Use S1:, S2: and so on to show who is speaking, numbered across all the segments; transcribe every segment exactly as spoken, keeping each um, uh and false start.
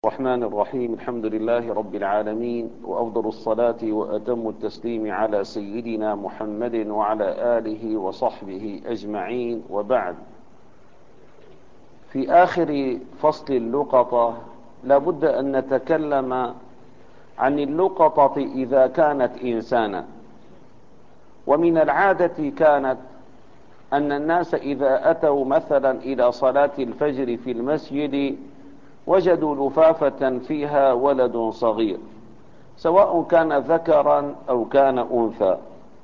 S1: الرحمن الرحيم. الحمد لله رب العالمين، وأفضل الصلاة وأتم التسليم على سيدنا محمد وعلى آله وصحبه أجمعين، وبعد. في آخر فصل اللقطة لابد أن نتكلم عن اللقطة إذا كانت إنسانا. ومن العادة كانت أن الناس إذا أتوا مثلا إلى صلاة الفجر في المسجد وجدوا لفافة فيها ولد صغير، سواء كان ذكرا أو كان أنثى،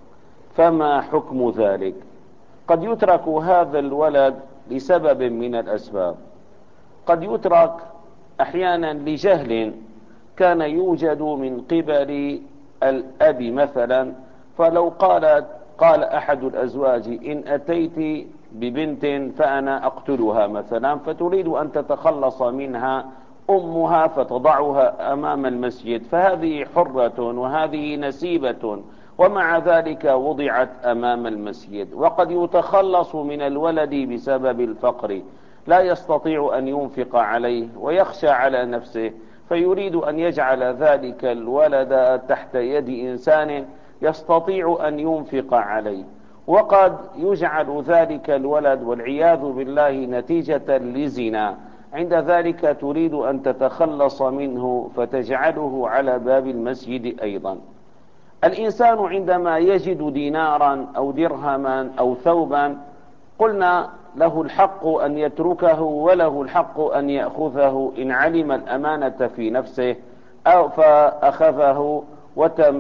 S1: فما حكم ذلك؟ قد يترك هذا الولد لسبب من الأسباب، قد يترك أحيانا لجهل كان يوجد من قبل الأب مثلا، فلو قالت قال أحد الأزواج إن أتيت ببنت فأنا أقتلها مثلا، فتريد أن تتخلص منها أمها فتضعها أمام المسجد، فهذه حرة وهذه نسيبة، ومع ذلك وضعت أمام المسجد. وقد يتخلص من الولد بسبب الفقر، لا يستطيع أن ينفق عليه ويخشى على نفسه، فيريد أن يجعل ذلك الولد تحت يد إنسان يستطيع أن ينفق عليه. وقد يجعل ذلك الولد والعياذ بالله نتيجة لزنا، عند ذلك تريد أن تتخلص منه فتجعله على باب المسجد أيضا. الإنسان عندما يجد دينارا أو درهما أو ثوبا قلنا له الحق أن يتركه وله الحق أن يأخذه إن علم الأمانة في نفسه، أو فأخذه وتم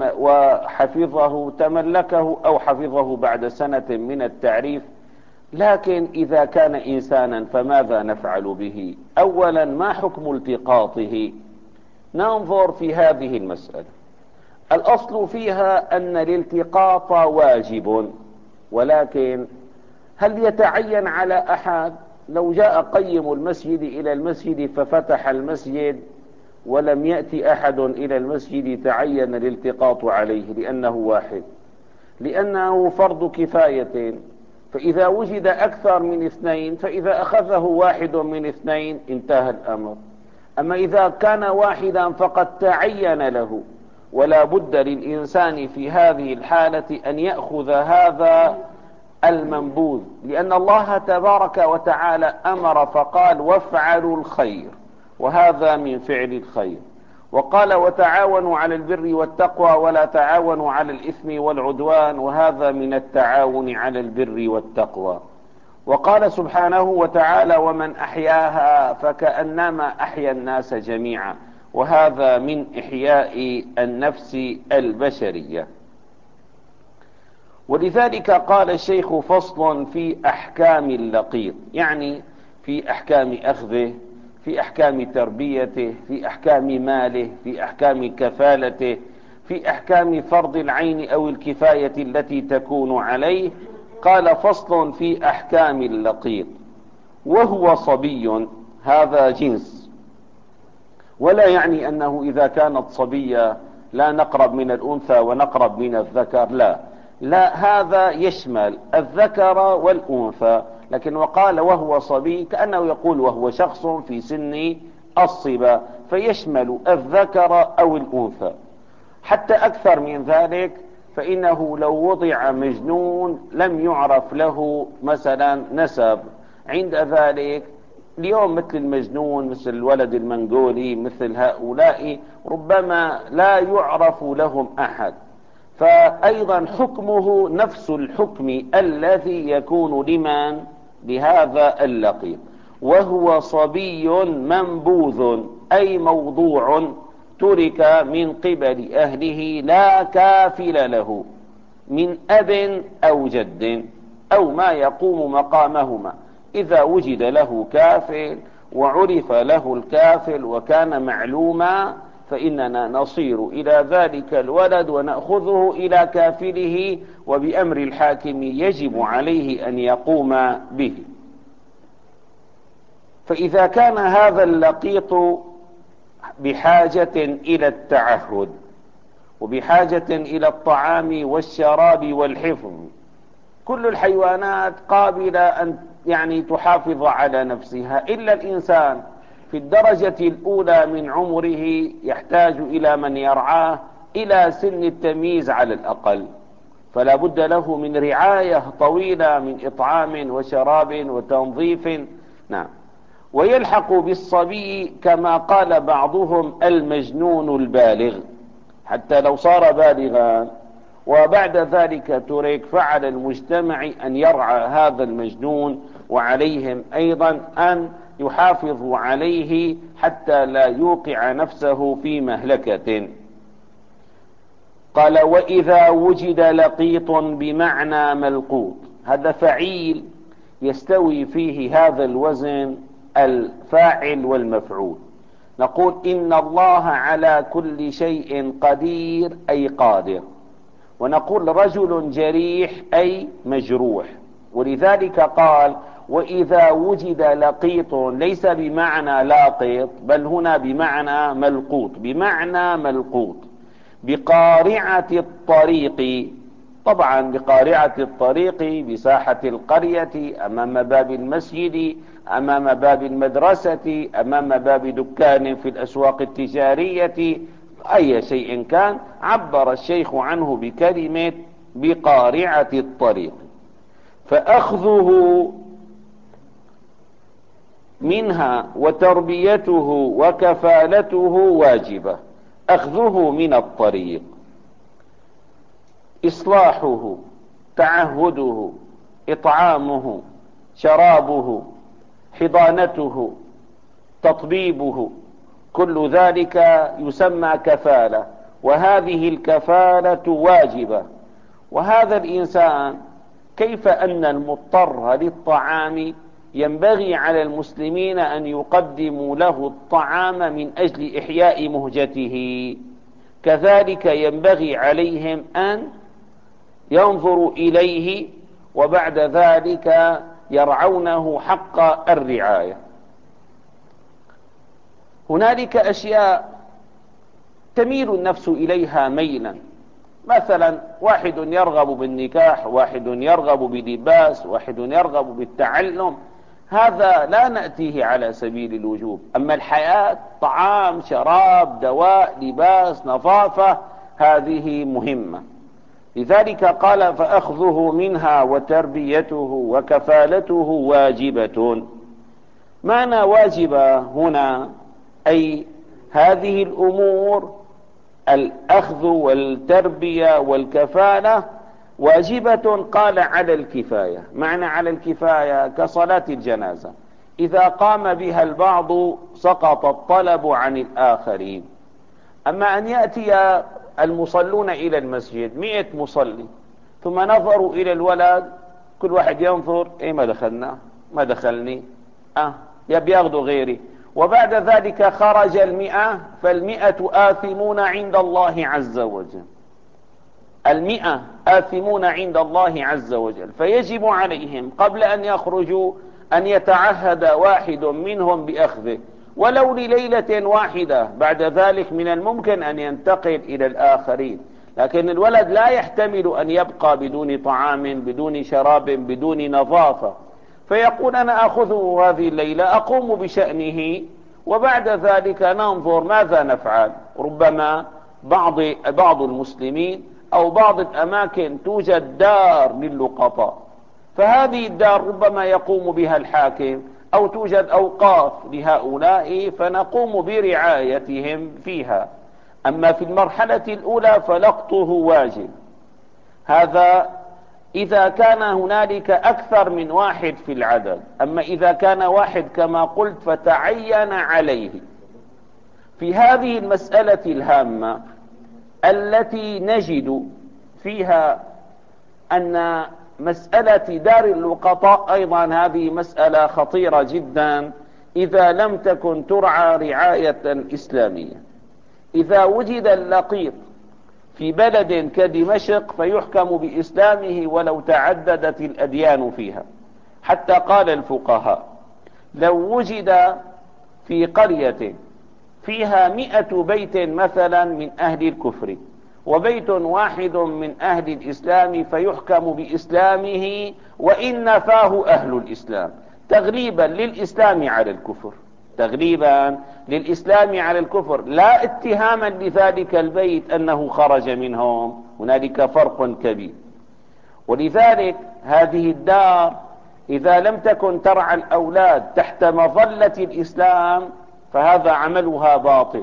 S1: وحفظه تملكه أو حفظه بعد سنة من التعريف. لكن إذا كان إنسانا فماذا نفعل به؟ أولا، ما حكم التقاطه؟ ننظر في هذه المسألة. الأصل فيها أن الالتقاط واجب، ولكن هل يتعين على أحد؟ لو جاء قيم المسجد إلى المسجد ففتح المسجد ولم يأتي أحد إلى المسجد تعين الالتقاط عليه، لأنه واحد، لأنه فرض كفاية. فإذا وجد أكثر من اثنين، فإذا أخذه واحد من اثنين انتهى الأمر. أما إذا كان واحدا فقد تعين له، ولا بد للإنسان في هذه الحالة أن يأخذ هذا المنبوذ، لأن الله تبارك وتعالى أمر فقال وافعلوا الخير، وهذا من فعل الخير. وقال وتعاونوا على البر والتقوى ولا تعاونوا على الإثم والعدوان، وهذا من التعاون على البر والتقوى. وقال سبحانه وتعالى ومن أحياها فكأنما أحيا الناس جميعا، وهذا من إحياء النفس البشرية. ولذلك قال الشيخ فصل في أحكام اللقيط، يعني في أحكام أخذه، في أحكام تربيته، في أحكام ماله، في أحكام كفالته، في أحكام فرض العين أو الكفاية التي تكون عليه. قال فصل في أحكام اللقيط. وهو صبي، هذا جنس، ولا يعني أنه إذا كانت صبية لا نقرب من الأنثى ونقرب من الذكر، لا لا هذا يشمل الذكر والأنثى. لكن وقال وهو صبي كأنه يقول وهو شخص في سن الصبا، فيشمل الذكر أو الأنثى. حتى أكثر من ذلك، فإنه لو وضع مجنون لم يعرف له مثلا نسب، عند ذلك اليوم مثل المجنون، مثل الولد المنغولي، مثل هؤلاء ربما لا يعرف لهم أحد، فأيضا حكمه نفس الحكم الذي يكون لمن؟ لهذا اللقيط. وهو صبي منبوذ، أي موضوع ترك من قبل أهله لا كافل له من أب أو جد أو ما يقوم مقامهما. إذا وجد له كافل وعرف له الكافل وكان معلوما، فإننا نصير إلى ذلك الولد ونأخذه إلى كافله، وبأمر الحاكم يجب عليه أن يقوم به. فإذا كان هذا اللقيط بحاجة إلى التعهد وبحاجة إلى الطعام والشراب والحفظ، كل الحيوانات قابلة أن يعني تحافظ على نفسها إلا الإنسان. في الدرجة الأولى من عمره يحتاج إلى من يرعاه إلى سن التمييز على الأقل، فلا بد له من رعاية طويلة من إطعام وشراب وتنظيف. نعم. ويلحق بالصبي كما قال بعضهم المجنون البالغ، حتى لو صار بالغا وبعد ذلك ترك، فعلى المجتمع أن يرعى هذا المجنون، وعليهم أيضا أن يحافظوا عليه حتى لا يوقع نفسه في مهلكة. قال وإذا وجد لقيط بمعنى ملقوط، هذا فعيل يستوي فيه هذا الوزن الفاعل والمفعول. نقول إن الله على كل شيء قدير أي قادر، ونقول رجل جريح أي مجروح. ولذلك قال وإذا وجد لقيط، ليس بمعنى لاقط بل هنا بمعنى ملقوط، بمعنى ملقوط بقارعة الطريق. طبعا بقارعة الطريق بساحة القرية، أمام باب المسجد، أمام باب المدرسة، أمام باب دكان في الأسواق التجارية، أي شيء كان، عبر الشيخ عنه بكلمة بقارعة الطريق. فأخذه منها وتربيته وكفالته واجبة. أخذه من الطريق، إصلاحه، تعهده، إطعامه، شرابه، حضانته، تطبيبه، كل ذلك يسمى كفالة، وهذه الكفالة واجبة. وهذا الإنسان كيف أن المضطر للطعام ينبغي على المسلمين أن يقدموا له الطعام من أجل إحياء مهجته، كذلك ينبغي عليهم أن ينظروا إليه وبعد ذلك يرعونه حق الرعاية. هنالك أشياء تميل النفس إليها ميلا، مثلا واحد يرغب بالنكاح، واحد يرغب بلباس، واحد يرغب بالتعلم، هذا لا نأتيه على سبيل الوجوب. أما الحياة، طعام، شراب، دواء، لباس، نظافة، هذه مهمة. لذلك قال فأخذه منها وتربيته وكفالته واجبة. معنى واجبة هنا أي هذه الأمور، الأخذ والتربية والكفالة واجبة. قال على الكفاية، معنى على الكفاية كصلاة الجنازة، إذا قام بها البعض سقط الطلب عن الآخرين. أما أن يأتي المصلون إلى المسجد مئة مصلي ثم نظروا إلى الولد، كل واحد ينظر إيه ما دخلنا ما دخلني أه يبي ياخذوا غيري، وبعد ذلك خرج المئة، فالمئة آثمون عند الله عز وجل، المئة آثمون عند الله عز وجل. فيجب عليهم قبل أن يخرجوا أن يتعهد واحد منهم بأخذه ولو لليلة واحدة، بعد ذلك من الممكن أن ينتقل إلى الآخرين. لكن الولد لا يحتمل أن يبقى بدون طعام، بدون شراب، بدون نظافة، فيقول أنا أخذه هذه الليلة أقوم بشأنه وبعد ذلك ننظر ماذا نفعل. ربما بعض بعض المسلمين أو بعض الأماكن توجد دار للقطاء، فهذه الدار ربما يقوم بها الحاكم، أو توجد أوقاف لهؤلاء فنقوم برعايتهم فيها. أما في المرحلة الأولى فلقطه واجب، هذا إذا كان هنالك أكثر من واحد في العدد. أما إذا كان واحد كما قلت فتعين عليه. في هذه المسألة الهامة التي نجد فيها أن مسألة دار اللقطاء أيضا هذه مسألة خطيرة جدا إذا لم تكن ترعى رعاية إسلامية. إذا وجد اللقيط في بلد كدمشق فيحكم بإسلامه ولو تعددت الأديان فيها، حتى قال الفقهاء لو وجد في قرية فيها مئة بيت مثلا من أهل الكفر وبيت واحد من أهل الإسلام فيحكم بإسلامه وإن نفاه أهل الإسلام، تغليبا للإسلام على الكفر. تغليبا للإسلام على الكفر، لا اتهاما لذلك البيت أنه خرج منهم. هنالك فرق كبير. ولذلك هذه الدار إذا لم تكن ترعى الأولاد تحت مظلة الإسلام فهذا عملها باطل.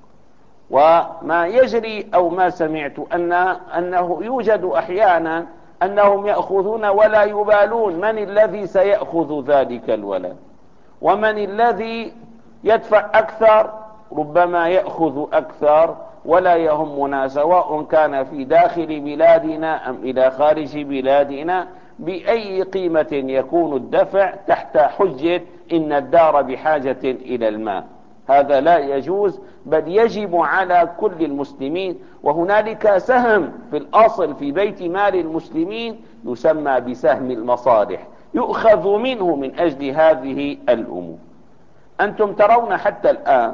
S1: وما يجري أو ما سمعت أن أنه يوجد أحيانا أنهم يأخذون ولا يبالون من الذي سيأخذ ذلك الولد ومن الذي يدفع أكثر، ربما يأخذ أكثر ولا يهمنا سواء كان في داخل بلادنا أم إلى خارج بلادنا بأي قيمة يكون الدفع تحت حجة إن الدار بحاجة إلى الماء. هذا لا يجوز، بل يجب على كل المسلمين. وهنالك سهم في الأصل في بيت مال المسلمين يسمى بسهم المصالح، يؤخذ منه من أجل هذه الأمور. أنتم ترون حتى الآن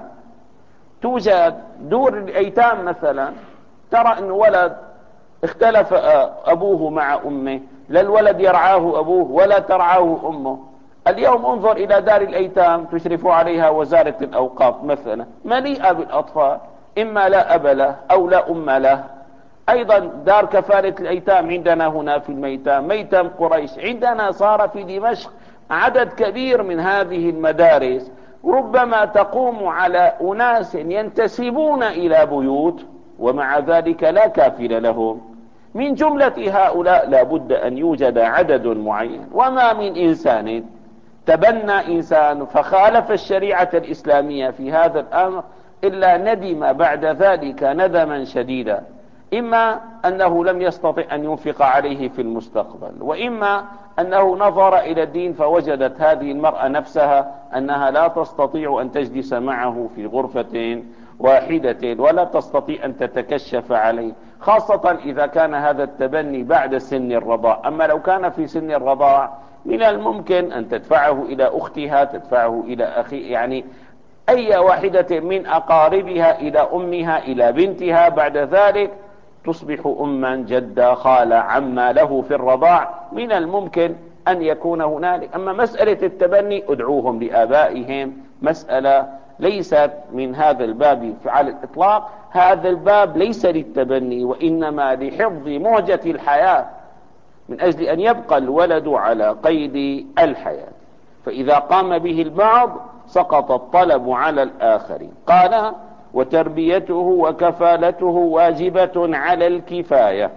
S1: توجد دور الأيتام مثلا، ترى أن ولد اختلف أبوه مع أمه، لا الولد يرعاه أبوه ولا ترعاه أمه. اليوم انظر إلى دار الأيتام تشرف عليها وزارة الأوقاف مثلا، مليئة بالأطفال، إما لا أب له أو لا أم له. أيضا دار كفالة الأيتام عندنا هنا في الميتام، ميتم قريش عندنا، صار في دمشق عدد كبير من هذه المدارس ربما تقوم على أناس ينتسبون إلى بيوت ومع ذلك لا كافل لهم. من جملة هؤلاء لا بد أن يوجد عدد معين. وما من إنسان تبنى إنسان فخالف الشريعة الإسلامية في هذا الأمر إلا ندم بعد ذلك ندما شديدا، إما أنه لم يستطع أن ينفق عليه في المستقبل، وإما أنه نظر إلى الدين فوجدت هذه المرأة نفسها أنها لا تستطيع أن تجلس معه في غرفة واحدة ولا تستطيع أن تتكشف عليه، خاصة إذا كان هذا التبني بعد سن الرضاع. أما لو كان في سن الرضاع من الممكن أن تدفعه إلى أختها، تدفعه إلى أخي، يعني أي واحدة من أقاربها، إلى أمها، إلى بنتها، بعد ذلك تصبح أما، جدة، خالة، عما له في الرضاع، من الممكن أن يكون هنالك. أما مسألة التبني ادعوهم لآبائهم، مسألة ليست من هذا الباب على الإطلاق. هذا الباب ليس للتبني وإنما لحفظ مهجة الحياة، من أجل أن يبقى الولد على قيد الحياة. فإذا قام به البعض سقط الطلب على الآخرين. قال: وتربيته وكفالته واجبة على الكفاية،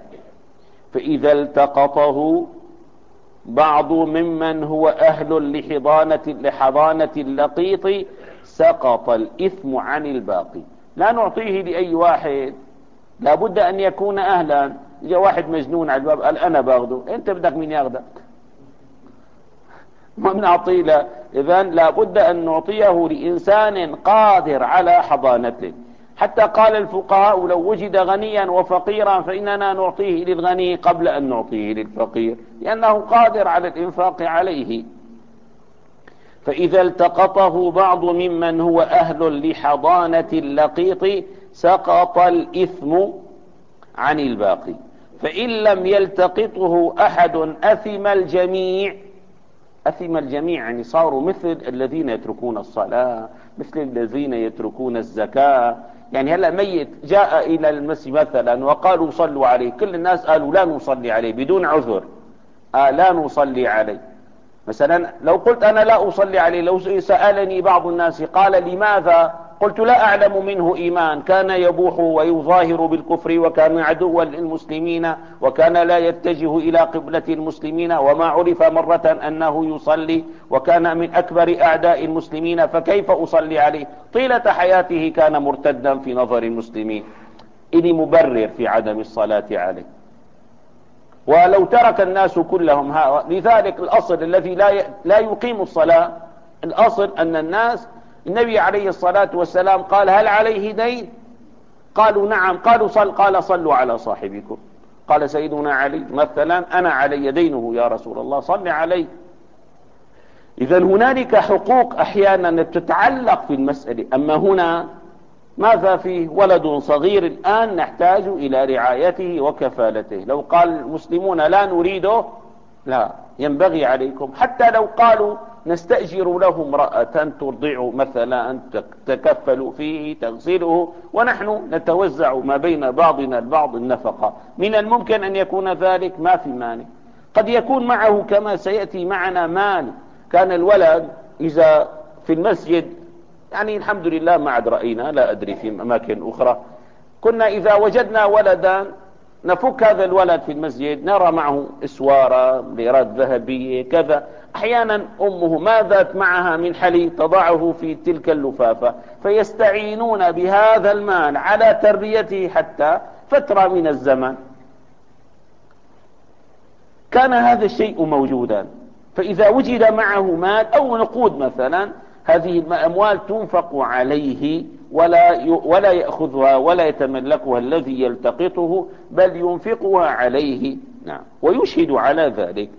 S1: فإذا التقطه بعض ممن هو أهل لحضانة, لحضانة اللقيط سقط الإثم عن الباقي. لا نعطيه لأي واحد، لابد أن يكون أهلا. جاء واحد مجنون على الباب قال أنا باخده، أنت بدك مين ياخدك؟ ما بنعطيه له. إذن لابد أن نعطيه لإنسان قادر على حضانته. حتى قال الفقهاء: لو وجد غنيا وفقيرا فإننا نعطيه للغني قبل أن نعطيه للفقير، لأنه قادر على الإنفاق عليه. فإذا التقطه بعض ممن هو أهل لحضانة اللقيط سقط الإثم عن الباقي، فإن لم يلتقطه أحد أثم الجميع. أثم الجميع يعني صاروا مثل الذين يتركون الصلاة، مثل الذين يتركون الزكاة. يعني هلأ ميت جاء إلى المسجد مثلا وقالوا صلوا عليه، كل الناس قالوا لا نصلي عليه بدون عذر. آه لا نصلي عليه. مثلا لو قلت أنا لا أصلي عليه، لو سألني بعض الناس قال لماذا، قلت لا أعلم منه إيمان، كان يبوح ويظاهر بالكفر وكان عدوا للمسلمين وكان لا يتجه إلى قبلة المسلمين وما عرف مرة أنه يصلي وكان من أكبر أعداء المسلمين، فكيف أصلي عليه؟ طيلة حياته كان مرتدا في نظر المسلمين. إني مبرر في عدم الصلاة عليه. ولو ترك الناس كلهم ها، لذلك الأصل الذي لا لا يقيم الصلاة، الأصل أن الناس، النبي عليه الصلاة والسلام قال: هل عليه دين؟ قالوا نعم. قالوا صل قال: صلوا على صاحبكم. قال سيدنا علي مثلا: أنا علي دينه يا رسول الله، صل عليه. إذا هنالك حقوق أحيانا تتعلق في المسألة. أما هنا ماذا فيه؟ ولد صغير الآن نحتاج إلى رعايته وكفالته. لو قال المسلمون لا نريده، لا، ينبغي عليكم. حتى لو قالوا نستأجر له امرأة ترضعه مثلا، أن تكفل فيه تغسله، ونحن نتوزع ما بين بعضنا البعض النفقة. من الممكن أن يكون ذلك، ما في مانع. قد يكون معه كما سيأتي معنا مال. كان الولد إذا في المسجد، يعني الحمد لله ما عاد رأينا، لا أدري في أماكن أخرى، كنا إذا وجدنا ولدا نفك هذا الولد في المسجد، نرى معه اسوارة، ليرات ذهبية، كذا. احيانا امه ما ذات معها من حلي تضعه في تلك اللفافة، فيستعينون بهذا المال على تربيته حتى فترة من الزمن. كان هذا الشيء موجودا. فاذا وجد معه مال او نقود مثلا، هذه الاموال تنفق عليه، ولا ولا يأخذها ولا يتملكها الذي يلتقطه، بل ينفقها عليه. نعم، ويشهد على ذلك.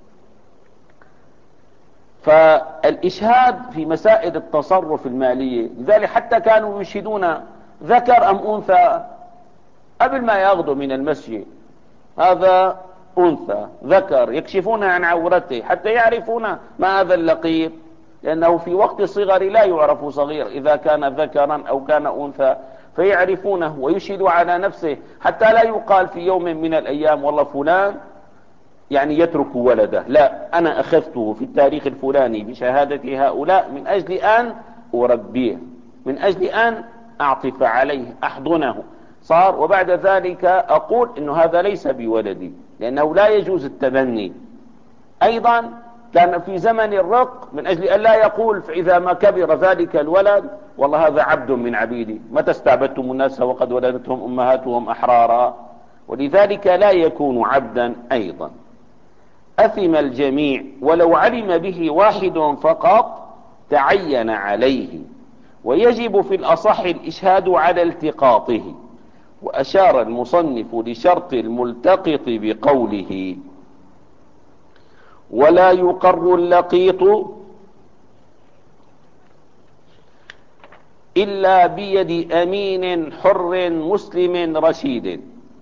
S1: فالإشهاد في مسائل التصرف المالية، لذلك حتى كانوا يشهدون ذكر أم أنثى قبل ما يغدو من المسجد. هذا أنثى ذكر، يكشفون عن عورته حتى يعرفون ما هذا اللقيط، لأنه في وقت الصغر لا يعرف صغير إذا كان ذكرا أو كان أنثى، فيعرفونه ويشهد على نفسه حتى لا يقال في يوم من الأيام والله فلان يعني يترك ولده. لا، أنا أخذته في التاريخ الفلاني بشهادة هؤلاء من أجل أن أربيه، من أجل أن أعطف عليه، أحضنه، صار. وبعد ذلك أقول إنه هذا ليس بولدي، لأنه لا يجوز التبني. أيضا كان في زمن الرق من أجل أن لا يقول فإذا ما كبر ذلك الولد والله هذا عبد من عبيدي، متى استعبدتم الناس وقد ولدتهم أمهاتهم أحرارا، ولذلك لا يكون عبدا. أيضا أثم الجميع ولو علم به واحد فقط تعين عليه، ويجب في الأصح الإشهاد على التقاطه. وأشار المصنف لشرط الملتقط بقوله: ولا يقر اللقيط إلا بيد أمين حر مسلم رشيد.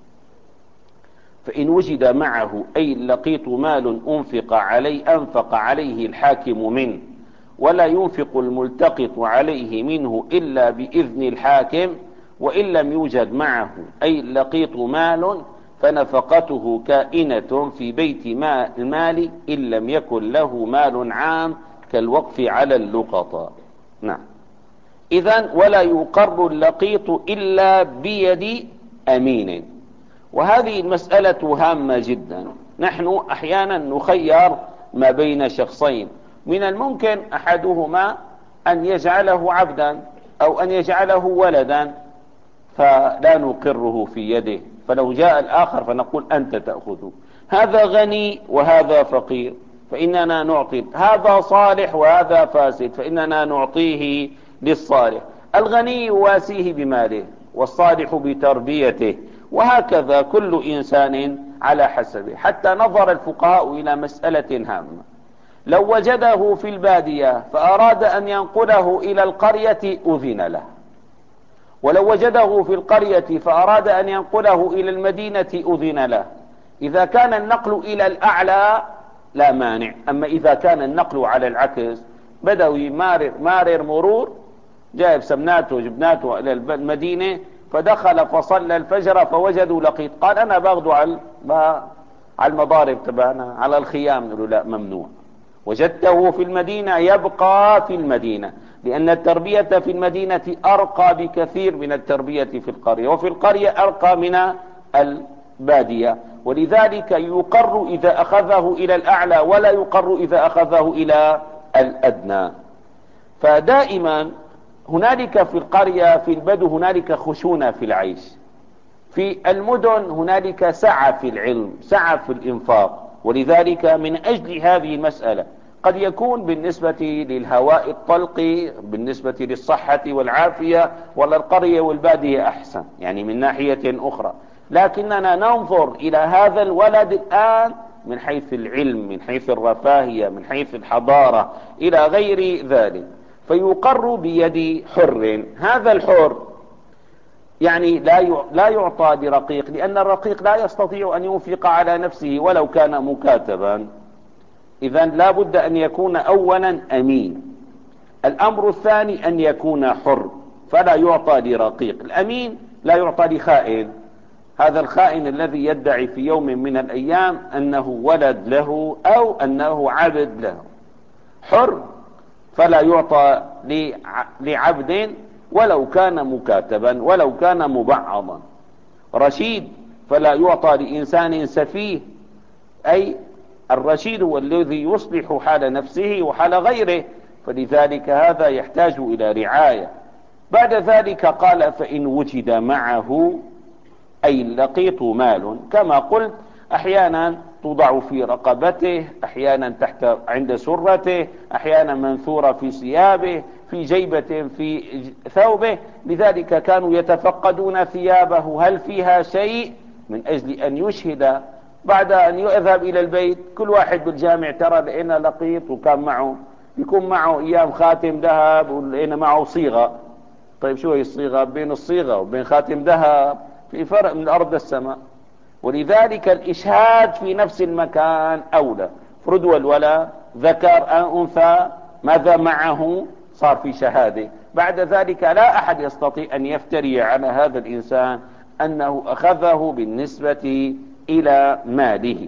S1: فإن وجد معه أي اللقيط مال أنفق عليه أنفق عليه الحاكم منه، ولا ينفق الملتقط عليه منه إلا بإذن الحاكم، وإن لم يوجد معه أي اللقيط مال فنفقته كائنة في بيت المال إن لم يكن له مال عام كالوقف على اللقطاء. نعم، إذن ولا يقر اللقيط إلا بيد أمين. وهذه المسألة هامة جدا. نحن أحيانا نخير ما بين شخصين، من الممكن أحدهما أن يجعله عبدا أو أن يجعله ولدا، فلا نقره في يده، فلو جاء الآخر فنقول أنت تأخذه. هذا غني وهذا فقير فإننا نعطي، هذا صالح وهذا فاسد فإننا نعطيه للصالح. الغني يواسيه بماله والصالح بتربيته، وهكذا كل إنسان على حسبه. حتى نظر الفقهاء إلى مسألة هامة: لو وجده في البادية فأراد أن ينقله إلى القرية أذن له، ولو وجده في القرية فأراد أن ينقله إلى المدينة أذن له. إذا كان النقل إلى الأعلى لا مانع، أما إذا كان النقل على العكس، بدوي مارر, مارر مرور جايب سمناته جبناته إلى المدينة، فدخل فصلى الفجر فوجدوا لقيط، قال أنا باخده على على المضارب تبعنا على الخيام، نقول لا، ممنوع. وجدته في المدينة يبقى في المدينة، لأن التربية في المدينة أرقى بكثير من التربية في القرية، وفي القرية أرقى من البادية. ولذلك يقر إذا أخذه إلى الأعلى، ولا يقر إذا أخذه إلى الأدنى. فدائما هنالك في القرية في البدو هنالك خشونة في العيش، في المدن هنالك سعة في العلم، سعة في الإنفاق. ولذلك من أجل هذه المسألة قد يكون بالنسبة للهواء الطلق، بالنسبة للصحة والعافية، ولا القرية والبادية أحسن، يعني من ناحية أخرى. لكننا ننظر إلى هذا الولد الآن من حيث العلم، من حيث الرفاهية، من حيث الحضارة، إلى غير ذلك. فيقر بيد حر. هذا الحر يعني لا لا يعطى برقيق، لأن الرقيق لا يستطيع أن ينفق على نفسه ولو كان مكاتبا. إذن لا بد أن يكون أولا أمين. الأمر الثاني أن يكون حر، فلا يعطى لرقيق. الأمين لا يعطى لخائن، هذا الخائن الذي يدعي في يوم من الأيام أنه ولد له أو أنه عبد له. حر فلا يعطى لعبد ولو كان مكاتبا ولو كان مبعضا. رشيد فلا يعطى لإنسان سفيه، أي الرشيد هو الذي يصلح حال نفسه وحال غيره، فلذلك هذا يحتاج إلى رعاية. بعد ذلك قال فإن وجد معه أي اللقيط مال، كما قلت أحيانا توضع في رقبته، أحيانا تحت عند سرته، أحيانا منثورة في ثيابه، في جيبة في ثوبه. لذلك كانوا يتفقدون ثيابه هل فيها شيء، من أجل أن يشهد بعد أن يذهب إلى البيت. كل واحد بالجامع ترى لقينا لقيط وكان معه، يكون معه أيام خاتم ذهب ولقينا معه صيغة. طيب شو هي الصيغة؟ بين الصيغة وبين خاتم ذهب في فرق من الأرض السماء. ولذلك الإشهاد في نفس المكان أولى. فرد والولا ذكر أو أنثى ماذا معه صار في شهادة. بعد ذلك لا أحد يستطيع أن يفتري على هذا الإنسان أنه أخذه بالنسبة إلى ماله.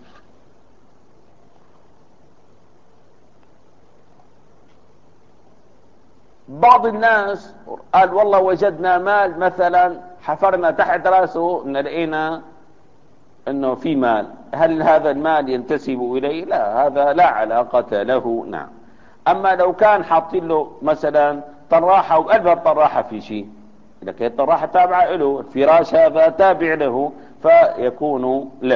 S1: بعض الناس قال والله وجدنا مال مثلا، حفرنا تحت راسه لقينا انه في مال، هل هذا المال ينتسب اليه؟ لا، هذا لا علاقة له. نعم. اما لو كان حاطين له مثلا طراحة وقلب الطراحة في شيء، لكن الطراحة تابعة له، الفراش هذا تابع له، فيكون له.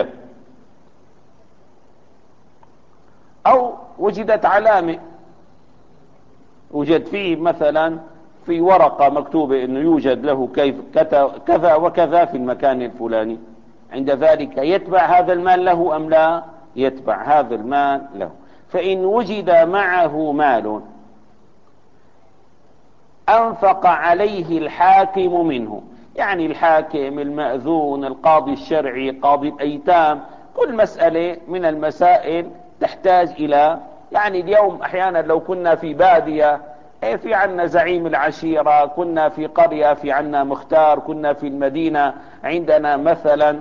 S1: او وجدت علامة، وجد فيه مثلا في ورقة مكتوبة انه يوجد له كيف كذا وكذا في المكان الفلاني، عند ذلك يتبع هذا المال له ام لا؟ يتبع هذا المال له. فإن وجد معه مال أنفق عليه الحاكم منه، يعني الحاكم، المأذون، القاضي الشرعي، قاضي الأيتام، كل مسألة من المسائل تحتاج إلى، يعني اليوم أحيانا لو كنا في بادية في عنا زعيم العشيرة، كنا في قرية في عنا مختار، كنا في المدينة عندنا مثلا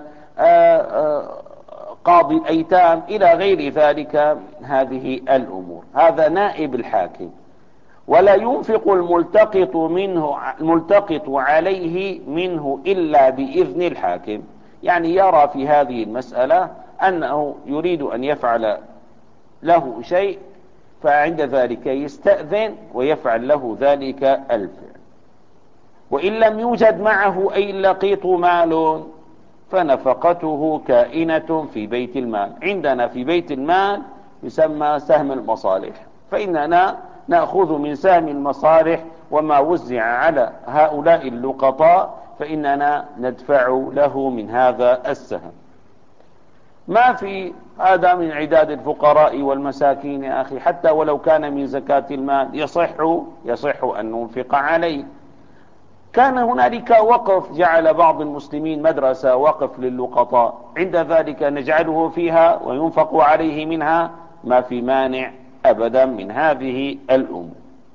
S1: قاضي الأيتام إلى غير ذلك. هذه الأمور هذا نائب الحاكم. ولا ينفق الملتقط منه الملتقط عليه منه إلا بإذن الحاكم، يعني يرى في هذه المسألة أنه يريد أن يفعل له شيء، فعند ذلك يستأذن ويفعل له ذلك الفعل. وإن لم يوجد معه أي اللقيط مال فنفقته كائنة في بيت المال. عندنا في بيت المال يسمى سهم المصالح، فإننا نأخذ من سهم المصالح وما وزع على هؤلاء اللقطاء فإننا ندفع له من هذا السهم. ما في هذا من عداد الفقراء والمساكين يا أخي، حتى ولو كان من زكاة المال يصح يصح أن ننفق عليه. كان هنالك وقف، جعل بعض المسلمين مدرسة وقف للقطاء، عند ذلك نجعله فيها وينفق عليه منها، ما في مانع أبدا من هذه الأمور.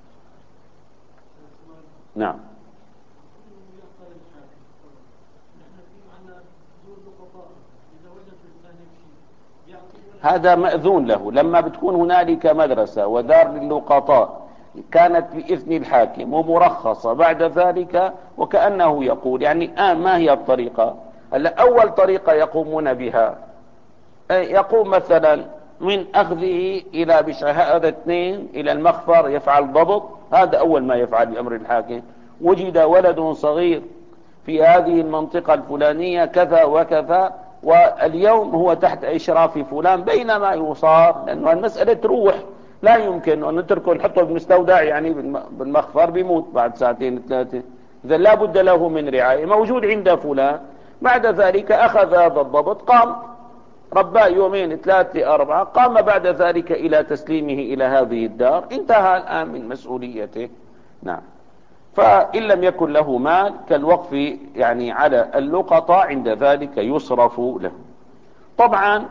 S1: نعم. هذا مأذون له. لما بتكون هنالك مدرسة ودار للقطاء كانت بإذن الحاكم ومرخصة، بعد ذلك وكأنه يقول يعني آه ما هي الطريقة؟ هلا أول طريقة يقومون بها، يقوم مثلا من أخذه إلى بشهادة اثنين إلى المخفر، يفعل ضبط. هذا أول ما يفعل بأمر الحاكم. وجد ولد صغير في هذه المنطقة الفلانية كذا وكذا، واليوم هو تحت إشراف فلان، بينما يصاب، لأنه المسألة تروح، لا يمكن أن نتركه نحطه بالمستودع يعني بالمخفر بيموت بعد ساعتين ثلاثة. إذا لا بد له من رعاية، موجود عند فلان. بعد ذلك أخذ هذا الضبط، قام رباه يومين ثلاثة أربعة، قام بعد ذلك إلى تسليمه إلى هذه الدار، انتهى الآن من مسؤوليته. نعم. فإن لم يكن له مال كالوقف يعني على اللقطة، عند ذلك يصرف له. طبعا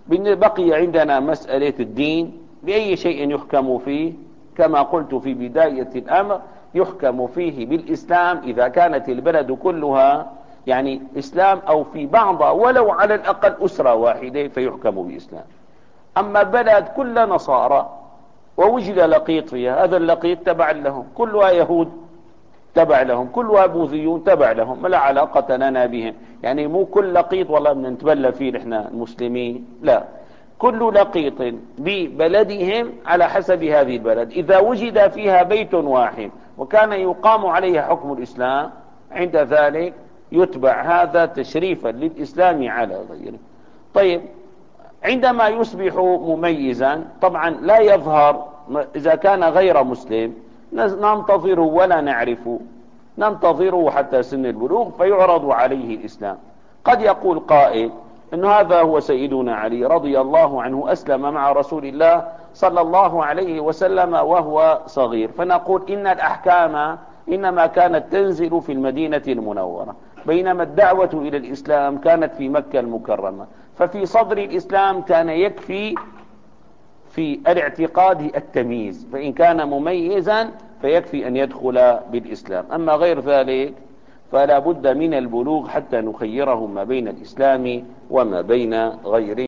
S1: بقي عندنا مسألة الدين، بأي شيء يحكم فيه؟ كما قلت في بداية الأمر، يحكم فيه بالإسلام إذا كانت البلد كلها يعني إسلام، أو في بعضها ولو على الأقل أسرة واحدة فيحكم بالإسلام. أما بلد كلها نصارى ووجد لقيط فيها، هذا اللقيط تبع لهم، كلها يهود تبع لهم، كلها بوذيون تبع لهم، ما لا علاقة لنا بهم. يعني مو كل لقيط والله بدنا نتبلى فيه نحن المسلمين، لا، كل لقيط ببلدهم على حسب هذه البلد، إذا وجد فيها بيت واحد وكان يقام عليه حكم الإسلام، عند ذلك يتبع هذا تشريفا للإسلام على غيره. طيب، عندما يصبح مميزا طبعا لا يظهر، إذا كان غير مسلم ننتظره ولا نعرفه، ننتظره حتى سن البلوغ فيعرض عليه الإسلام. قد يقول قائل إن هذا هو سيدنا علي رضي الله عنه، أسلم مع رسول الله صلى الله عليه وسلم وهو صغير، فنقول إن الأحكام إنما كانت تنزل في المدينة المنورة، بينما الدعوة إلى الإسلام كانت في مكة المكرمة. ففي صدر الإسلام كان يكفي في الاعتقاد التمييز، فإن كان مميزا فيكفي أن يدخل بالإسلام. أما غير ذلك فلا بد من البلوغ حتى نخيرهم ما بين الإسلام وما بين غيره.